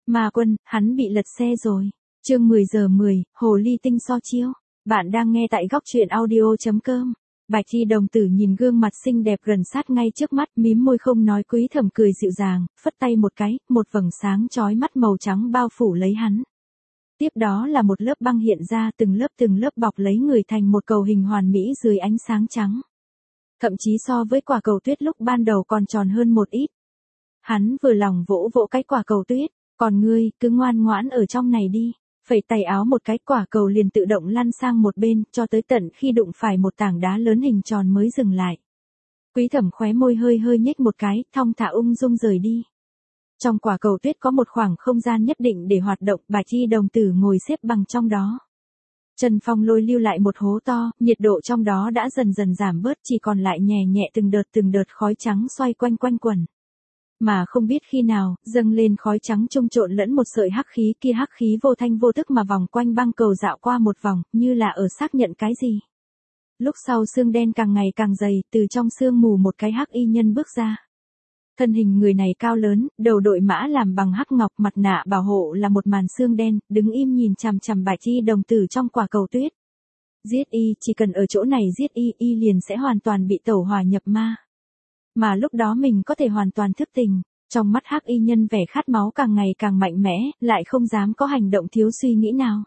Ma Quân, hắn bị lật xe rồi. Chương 10 giờ 10, Hồ Ly Tinh so chiêu. Bạn đang nghe tại góc truyện audio.com. Bạch Thi đồng tử nhìn gương mặt xinh đẹp gần sát ngay trước mắt, mím môi không nói. Quý Thẩm cười dịu dàng, phất tay một cái, một vầng sáng chói mắt màu trắng bao phủ lấy hắn. Tiếp đó là một lớp băng hiện ra, từng lớp bọc lấy người thành một cầu hình hoàn mỹ dưới ánh sáng trắng. Thậm chí so với quả cầu tuyết lúc ban đầu còn tròn hơn một ít. Hắn vừa lòng vỗ vỗ cái quả cầu tuyết, còn ngươi, cứ ngoan ngoãn ở trong này đi. Phẩy tay áo một cái, quả cầu liền tự động lăn sang một bên, cho tới tận khi đụng phải một tảng đá lớn hình tròn mới dừng lại. Quý Thẩm khóe môi hơi nhếch một cái, thong thả ung dung rời đi. Trong quả cầu tuyết có một khoảng không gian nhất định để hoạt động, Bạch Thi đồng tử ngồi xếp bằng trong đó. Trần Phong Lôi lưu lại một hố to, nhiệt độ trong đó đã dần dần giảm bớt, chỉ còn lại nhẹ nhẹ từng đợt khói trắng xoay quanh quẩn. Mà không biết khi nào, dâng lên khói trắng trông trộn lẫn một sợi hắc khí, kia hắc khí vô thanh vô thức mà vòng quanh băng cầu dạo qua một vòng, như là ở xác nhận cái gì. Lúc sau sương đen càng ngày càng dày, từ trong sương mù một cái hắc y nhân bước ra. Thân hình người này cao lớn, đầu đội mã làm bằng hắc ngọc, mặt nạ bảo hộ là một màn sương đen, đứng im nhìn chằm chằm Bạch Thi đồng tử trong quả cầu tuyết. Giết y, chỉ cần ở chỗ này giết y liền sẽ hoàn toàn bị tẩu hỏa nhập ma. Mà lúc đó mình có thể hoàn toàn thức tỉnh. Trong mắt hắc y nhân vẻ khát máu càng ngày càng mạnh mẽ, lại không dám có hành động thiếu suy nghĩ nào.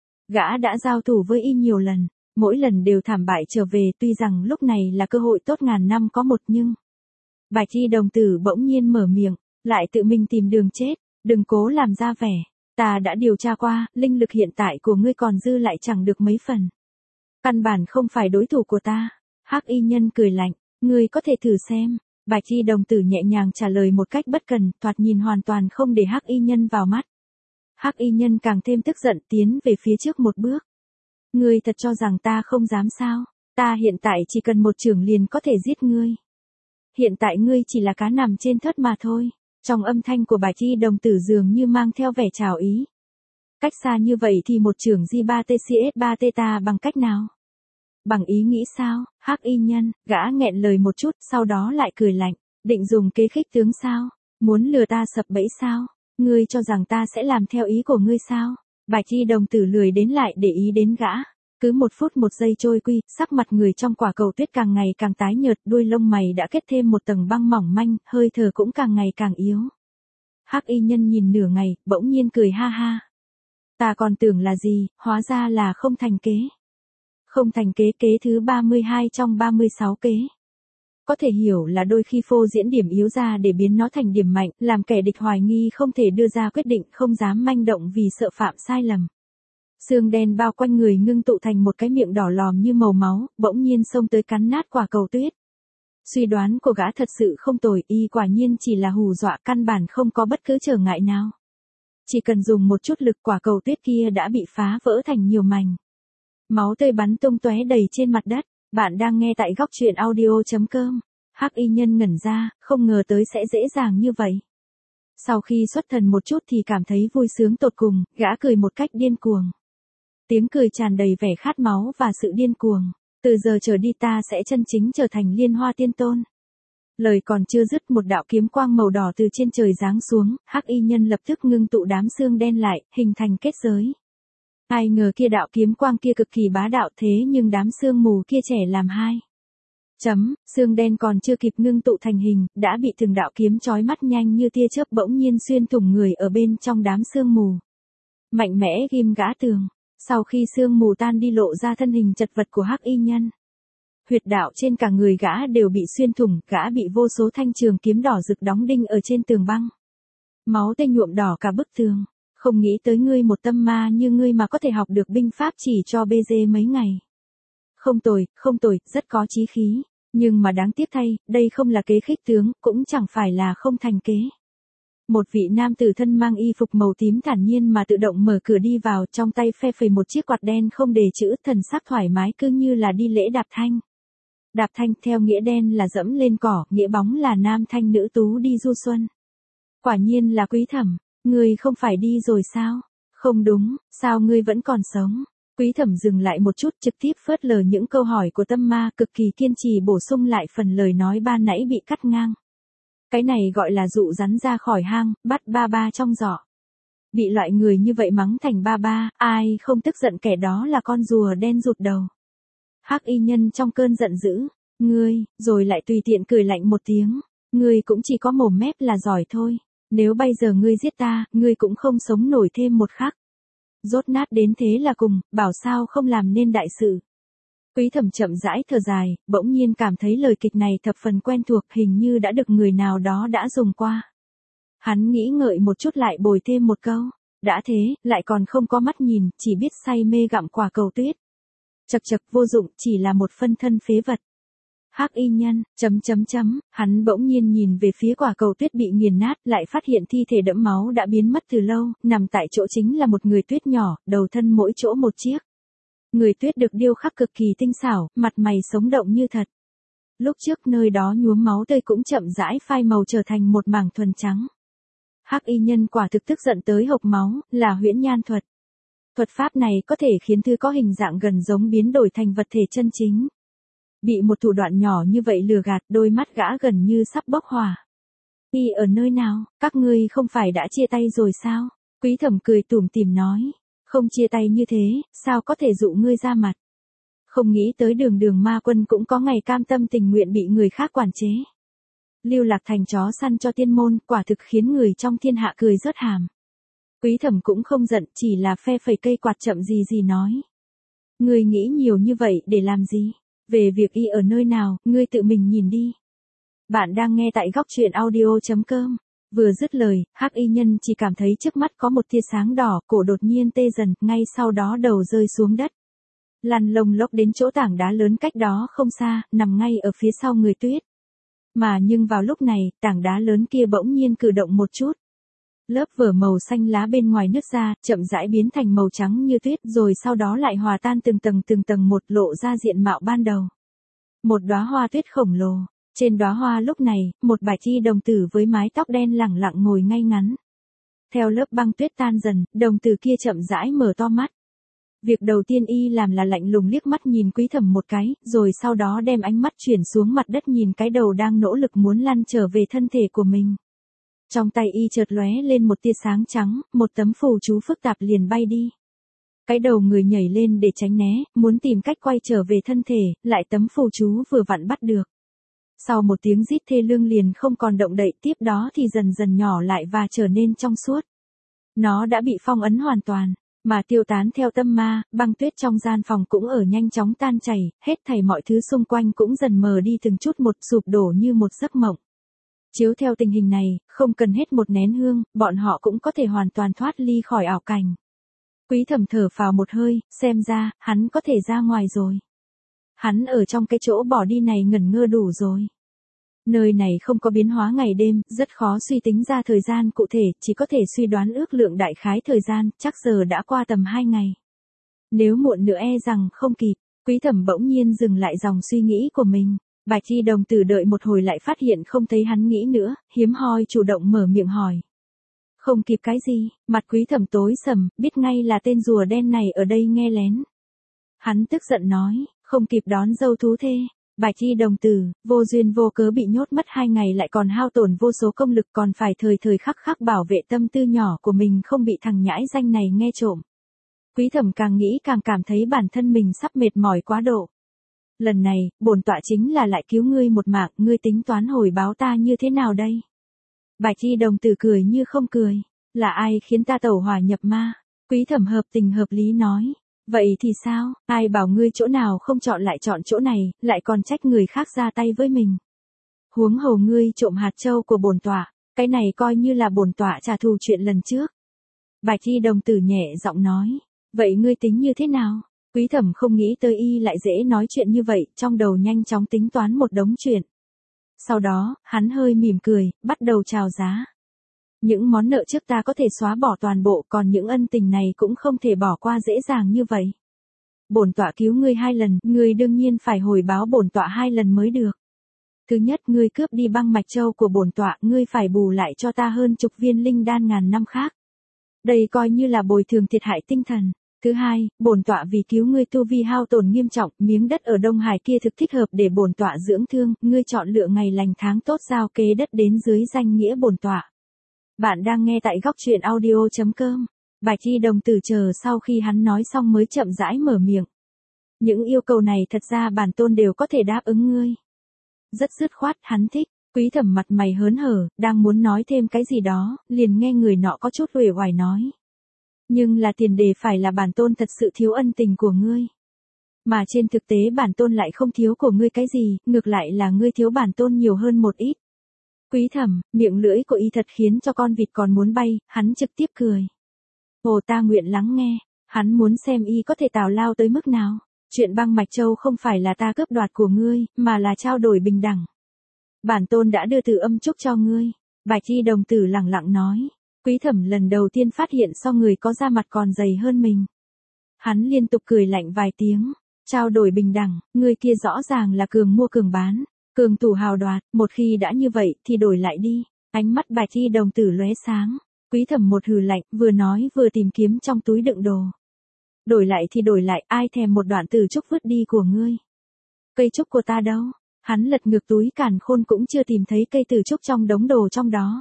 Gã đã giao thủ với y nhiều lần, mỗi lần đều thảm bại trở về, tuy rằng lúc này là cơ hội tốt ngàn năm có một nhưng... Bạch Thi đồng tử bỗng nhiên mở miệng, lại tự mình tìm đường chết, đừng cố làm ra vẻ. Ta đã điều tra qua, linh lực hiện tại của ngươi còn dư lại chẳng được mấy phần. Căn bản không phải đối thủ của ta. Hắc y nhân cười lạnh, ngươi có thể thử xem. Bạch Thi đồng tử nhẹ nhàng trả lời một cách bất cần, thoạt nhìn hoàn toàn không để hắc y nhân vào mắt. Hắc y nhân càng thêm tức giận, tiến về phía trước một bước. Ngươi thật cho rằng ta không dám sao? Ta hiện tại chỉ cần một chưởng liền có thể giết ngươi. Hiện tại ngươi chỉ là cá nằm trên thớt mà thôi. Trong âm thanh của Bạch Thi đồng tử dường như mang theo vẻ trào ý. Cách xa như vậy thì một chưởng J3TCS3T ta bằng cách nào? Bằng ý nghĩ sao? Hắc y nhân, gã nghẹn lời một chút, sau đó lại cười lạnh. Định dùng kế khích tướng sao? Muốn lừa ta sập bẫy sao? Ngươi cho rằng ta sẽ làm theo ý của ngươi sao? Bạch Thi đồng tử lười đến lại để ý đến gã. Cứ 1 phút 1 giây trôi quy, sắc mặt người trong quả cầu tuyết càng ngày càng tái nhợt, đuôi lông mày đã kết thêm một tầng băng mỏng manh, hơi thở cũng càng ngày càng yếu. Hắc y nhân nhìn nửa ngày, bỗng nhiên cười ha ha. Ta còn tưởng là gì, hóa ra là không thành kế. Không thành kế, kế thứ 32 trong 36 kế. Có thể hiểu là đôi khi phô diễn điểm yếu ra để biến nó thành điểm mạnh, làm kẻ địch hoài nghi không thể đưa ra quyết định, không dám manh động vì sợ phạm sai lầm. Sương đen bao quanh người ngưng tụ thành một cái miệng đỏ lòm như màu máu, bỗng nhiên xông tới cắn nát quả cầu tuyết. Suy đoán của gã thật sự không tồi, y quả nhiên chỉ là hù dọa, căn bản không có bất cứ trở ngại nào. Chỉ cần dùng một chút lực, quả cầu tuyết kia đã bị phá vỡ thành nhiều mảnh. Máu tươi bắn tung tóe đầy trên mặt đất. Bạn đang nghe tại góc truyện audio.com. Hắc y nhân ngẩn ra, không ngờ tới sẽ dễ dàng như vậy. Sau khi xuất thần một chút thì cảm thấy vui sướng tột cùng, gã cười một cách điên cuồng. Tiếng cười tràn đầy vẻ khát máu và sự điên cuồng. Từ giờ trở đi ta sẽ chân chính trở thành Liên Hoa Tiên Tôn. Lời còn chưa dứt, một đạo kiếm quang màu đỏ từ trên trời giáng xuống, hắc y nhân lập tức ngưng tụ đám xương đen lại, hình thành kết giới. Ai ngờ kia đạo kiếm quang kia cực kỳ bá đạo, thế nhưng đám sương mù kia trẻ làm hai. Xương đen còn chưa kịp ngưng tụ thành hình, đã bị từng đạo kiếm chói mắt nhanh như tia chớp bỗng nhiên xuyên thủng người ở bên trong đám sương mù. Mạnh mẽ ghim gã tường. Sau khi sương mù tan đi lộ ra thân hình chật vật của hắc y nhân. Huyệt đạo trên cả người gã đều bị xuyên thủng, gã bị vô số thanh trường kiếm đỏ rực đóng đinh ở trên tường băng. Máu tươi nhuộm đỏ cả bức tường. Không nghĩ tới ngươi, một tâm ma như ngươi mà có thể học được binh pháp chỉ cho BG mấy ngày. Không tồi, rất có chí khí. Nhưng mà đáng tiếc thay, đây không là kế khích tướng, cũng chẳng phải là không thành kế. Một vị nam tử thân mang y phục màu tím thản nhiên mà tự động mở cửa đi vào, trong tay phe phẩy một chiếc quạt đen không đề chữ, thần sắc thoải mái cứ như là đi lễ đạp thanh. Đạp thanh theo nghĩa đen là dẫm lên cỏ, nghĩa bóng là nam thanh nữ tú đi du xuân. Quả nhiên là Quý Thẩm. Ngươi không phải đi rồi sao? Không đúng, sao ngươi vẫn còn sống? Quý Thẩm dừng lại một chút, trực tiếp phớt lờ những câu hỏi của tâm ma, cực kỳ kiên trì bổ sung lại phần lời nói ban nãy bị cắt ngang. Cái này gọi là dụ rắn ra khỏi hang, bắt ba ba trong giỏ. Bị loại người như vậy mắng thành ba ba, ai không tức giận, kẻ đó là con rùa đen rụt đầu. Hắc y nhân trong cơn giận dữ, ngươi, rồi lại tùy tiện cười lạnh một tiếng, ngươi cũng chỉ có mồm mép là giỏi thôi, nếu bây giờ ngươi giết ta, ngươi cũng không sống nổi thêm một khắc. Rốt nát đến thế là cùng, bảo sao không làm nên đại sự. Quý Thẩm chậm rãi thở dài, bỗng nhiên cảm thấy lời kịch này thập phần quen thuộc, hình như đã được người nào đó đã dùng qua. Hắn nghĩ ngợi một chút lại bồi thêm một câu, đã thế, lại còn không có mắt nhìn, chỉ biết say mê gặm quả cầu tuyết. Chậc chậc, vô dụng, chỉ là một phân thân phế vật. Hắc y nhân, hắn bỗng nhiên nhìn về phía quả cầu tuyết bị nghiền nát, lại phát hiện thi thể đẫm máu đã biến mất từ lâu, nằm tại chỗ chính là một người tuyết nhỏ, đầu thân mỗi chỗ một chiếc. Người tuyết được điêu khắc cực kỳ tinh xảo, mặt mày sống động như thật. Lúc trước nơi đó nhuốm máu tươi cũng chậm rãi phai màu trở thành một mảng thuần trắng. Hắc y nhân quả thực tức giận tới hộc máu, là huyễn nhan thuật. Thuật pháp này có thể khiến thứ có hình dạng gần giống biến đổi thành vật thể chân chính. Bị một thủ đoạn nhỏ như vậy lừa gạt, đôi mắt gã gần như sắp bốc hỏa. Y ở nơi nào, các ngươi không phải đã chia tay rồi sao? Quý Thẩm cười tủm tỉm nói, không chia tay như thế, sao có thể dụ ngươi ra mặt? Không nghĩ tới Đường Đường ma quân cũng có ngày cam tâm tình nguyện bị người khác quản chế. Lưu lạc thành chó săn cho tiên môn, quả thực khiến người trong thiên hạ cười rớt hàm. Quý Thẩm cũng không giận, chỉ là phe phẩy cây quạt chậm gì nói. Ngươi nghĩ nhiều như vậy để làm gì? Về việc y ở nơi nào, ngươi tự mình nhìn đi. Bạn đang nghe tại góc truyện audio.com. Vừa dứt lời, Hắc y nhân chỉ cảm thấy trước mắt có một tia sáng đỏ, cổ đột nhiên tê dần, ngay sau đó đầu rơi xuống đất. Lăn lông lốc đến chỗ tảng đá lớn cách đó không xa, nằm ngay ở phía sau người tuyết. Mà nhưng vào lúc này, tảng đá lớn kia bỗng nhiên cử động một chút. Lớp vở màu xanh lá bên ngoài nứt ra, chậm rãi biến thành màu trắng như tuyết, rồi sau đó lại hòa tan từng tầng một, lộ ra diện mạo ban đầu. Một đóa hoa tuyết khổng lồ, trên đóa hoa lúc này, một bạch y đồng tử với mái tóc đen lẳng lặng ngồi ngay ngắn. Theo lớp băng tuyết tan dần, đồng tử kia chậm rãi mở to mắt. Việc đầu tiên y làm là lạnh lùng liếc mắt nhìn Quý Thẩm một cái, rồi sau đó đem ánh mắt chuyển xuống mặt đất nhìn cái đầu đang nỗ lực muốn lăn trở về thân thể của mình. Trong tay y chợt lóe lên một tia sáng trắng, một tấm phù chú phức tạp liền bay đi. Cái đầu người nhảy lên để tránh né, muốn tìm cách quay trở về thân thể, lại tấm phù chú vừa vặn bắt được. Sau một tiếng rít thê lương liền không còn động đậy, tiếp đó thì dần dần nhỏ lại và trở nên trong suốt. Nó đã bị phong ấn hoàn toàn, mà tiêu tán theo tâm ma, băng tuyết trong gian phòng cũng ở nhanh chóng tan chảy, hết thảy mọi thứ xung quanh cũng dần mờ đi từng chút một, sụp đổ như một giấc mộng. Chiếu theo tình hình này, không cần hết một nén hương, bọn họ cũng có thể hoàn toàn thoát ly khỏi ảo cảnh. Quý Thẩm thở phào một hơi, xem ra, hắn có thể ra ngoài rồi. Hắn ở trong cái chỗ bỏ đi này ngẩn ngơ đủ rồi. Nơi này không có biến hóa ngày đêm, rất khó suy tính ra thời gian cụ thể, chỉ có thể suy đoán ước lượng đại khái thời gian, chắc giờ đã qua tầm 2 ngày. Nếu muộn nữa e rằng không kịp, Quý Thẩm bỗng nhiên dừng lại dòng suy nghĩ của mình. Bạch y đồng tử đợi một hồi lại phát hiện không thấy hắn nghĩ nữa, hiếm hoi chủ động mở miệng hỏi. Không kịp cái gì, mặt Quý Thẩm tối sầm, biết ngay là tên rùa đen này ở đây nghe lén. Hắn tức giận nói, không kịp đón dâu thú thê. Bạch y đồng tử, vô duyên vô cớ bị nhốt mất 2 ngày lại còn hao tổn vô số công lực, còn phải thời thời khắc khắc bảo vệ tâm tư nhỏ của mình không bị thằng nhãi danh này nghe trộm. Quý Thẩm càng nghĩ càng cảm thấy bản thân mình sắp mệt mỏi quá độ. Lần này, bổn tọa chính là lại cứu ngươi một mạng, ngươi tính toán hồi báo ta như thế nào đây? Bạch y đồng tử cười như không cười, là ai khiến ta tẩu hỏa nhập ma? Quý Thẩm hợp tình hợp lý nói, vậy thì sao, ai bảo ngươi chỗ nào không chọn lại chọn chỗ này, lại còn trách người khác ra tay với mình. Huống hồ ngươi trộm hạt châu của bổn tọa, cái này coi như là bổn tọa trả thù chuyện lần trước. Bạch y đồng tử nhẹ giọng nói, vậy ngươi tính như thế nào? Quý Thẩm không nghĩ tới y lại dễ nói chuyện như vậy, trong đầu nhanh chóng tính toán một đống chuyện. Sau đó, hắn hơi mỉm cười, bắt đầu chào giá. Những món nợ trước ta có thể xóa bỏ toàn bộ, còn những ân tình này cũng không thể bỏ qua dễ dàng như vậy. Bổn tọa cứu ngươi 2 lần, ngươi đương nhiên phải hồi báo bổn tọa 2 lần mới được. Thứ nhất, ngươi cướp đi băng mạch châu của bổn tọa, ngươi phải bù lại cho ta hơn chục viên linh đan ngàn năm khác. Đây coi như là bồi thường thiệt hại tinh thần. Thứ hai, bổn tọa vì cứu ngươi tu vi hao tổn nghiêm trọng, miếng đất ở Đông Hải kia thực thích hợp để bổn tọa dưỡng thương, ngươi chọn lựa ngày lành tháng tốt giao kế đất đến dưới danh nghĩa bổn tọa. Bạn đang nghe tại góc truyện audio.com. Bạch Y đồng tử chờ sau khi hắn nói xong mới chậm rãi mở miệng. Những yêu cầu này thật ra bản tôn đều có thể đáp ứng ngươi. Rất dứt khoát, hắn thích. Quý Thẩm mặt mày hớn hở, đang muốn nói thêm cái gì đó, liền nghe người nọ có chút uể oải nói. Nhưng là tiền đề phải là bản tôn thật sự thiếu ân tình của ngươi. Mà trên thực tế bản tôn lại không thiếu của ngươi cái gì, ngược lại là ngươi thiếu bản tôn nhiều hơn một ít. Quý Thẩm, miệng lưỡi của y thật khiến cho con vịt còn muốn bay, hắn trực tiếp cười. Ồ, ta nguyện lắng nghe, hắn muốn xem y có thể tào lao tới mức nào. Chuyện băng mạch châu không phải là ta cướp đoạt của ngươi, mà là trao đổi bình đẳng. Bản tôn đã đưa Từ Âm Trúc cho ngươi. Bạch Y đồng tử lẳng lặng nói. Quý Thẩm lần đầu tiên phát hiện so người có da mặt còn dày hơn mình. Hắn liên tục cười lạnh vài tiếng. Trao đổi bình đẳng, ngươi kia rõ ràng là cường mua cường bán. Cường thủ hào đoạt, một khi đã như vậy thì đổi lại đi. Ánh mắt Bạch Y đồng tử lóe sáng. Quý Thẩm một hừ lạnh, vừa nói vừa tìm kiếm trong túi đựng đồ. Đổi lại thì đổi lại, ai thèm một đoạn từ trúc vứt đi của ngươi. Cây trúc của ta đâu? Hắn lật ngược túi càn khôn cũng chưa tìm thấy cây từ trúc trong đống đồ trong đó.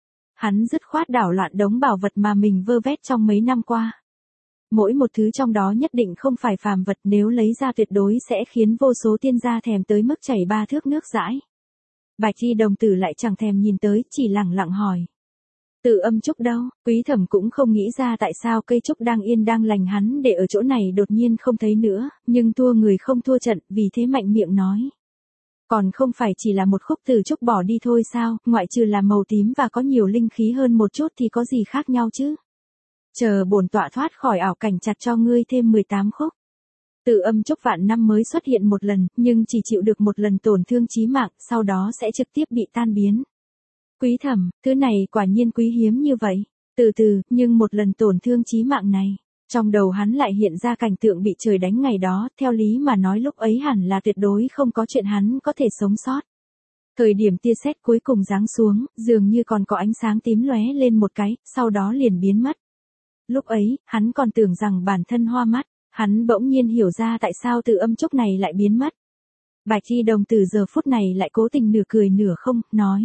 Hắn dứt khoát đảo loạn đống bảo vật mà mình vơ vét trong mấy năm qua. Mỗi một thứ trong đó nhất định không phải phàm vật, nếu lấy ra tuyệt đối sẽ khiến vô số tiên gia thèm tới mức chảy 3 thước nước dãi. Bạch Y đồng tử lại chẳng thèm nhìn tới, chỉ lẳng lặng hỏi. Từ Âm Trúc đâu? Quý Thẩm cũng không nghĩ ra tại sao cây trúc đang yên đang lành hắn để ở chỗ này đột nhiên không thấy nữa, nhưng thua người không thua trận, vì thế mạnh miệng nói. Còn không phải chỉ là một khúc từ trúc bỏ đi thôi sao, ngoại trừ là màu tím và có nhiều linh khí hơn một chút thì có gì khác nhau chứ? Chờ bổn tọa thoát khỏi ảo cảnh chặt cho ngươi thêm 18 khúc. Từ Âm Trúc vạn năm mới xuất hiện một lần, nhưng chỉ chịu được một lần tổn thương chí mạng, sau đó sẽ trực tiếp bị tan biến. Quý Thẩm, thứ này quả nhiên quý hiếm như vậy. Từ từ, nhưng một lần tổn thương chí mạng này. Trong đầu hắn lại hiện ra cảnh tượng bị trời đánh ngày đó, theo lý mà nói lúc ấy hẳn là tuyệt đối không có chuyện hắn có thể sống sót. Thời điểm tia sét cuối cùng giáng xuống, dường như còn có ánh sáng tím lóe lên một cái, sau đó liền biến mất. Lúc ấy, hắn còn tưởng rằng bản thân hoa mắt, hắn bỗng nhiên hiểu ra tại sao Từ Âm Trúc này lại biến mất. Bạch Y đồng tử giờ phút này lại cố tình nửa cười nửa không, nói.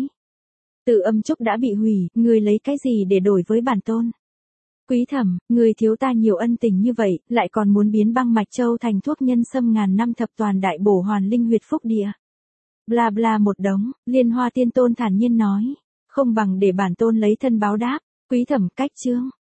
Từ Âm Trúc đã bị hủy, ngươi lấy cái gì để đổi với bản tôn? Quý Thẩm, ngươi thiếu ta nhiều ân tình như vậy, lại còn muốn biến băng mạch châu thành thuốc nhân sâm ngàn năm thập toàn đại bổ hoàn linh huyệt phúc địa. Bla bla một đống, Liên Hoa Tiên Tôn thản nhiên nói. Không bằng để bản tôn lấy thân báo đáp. Quý Thẩm cách chương.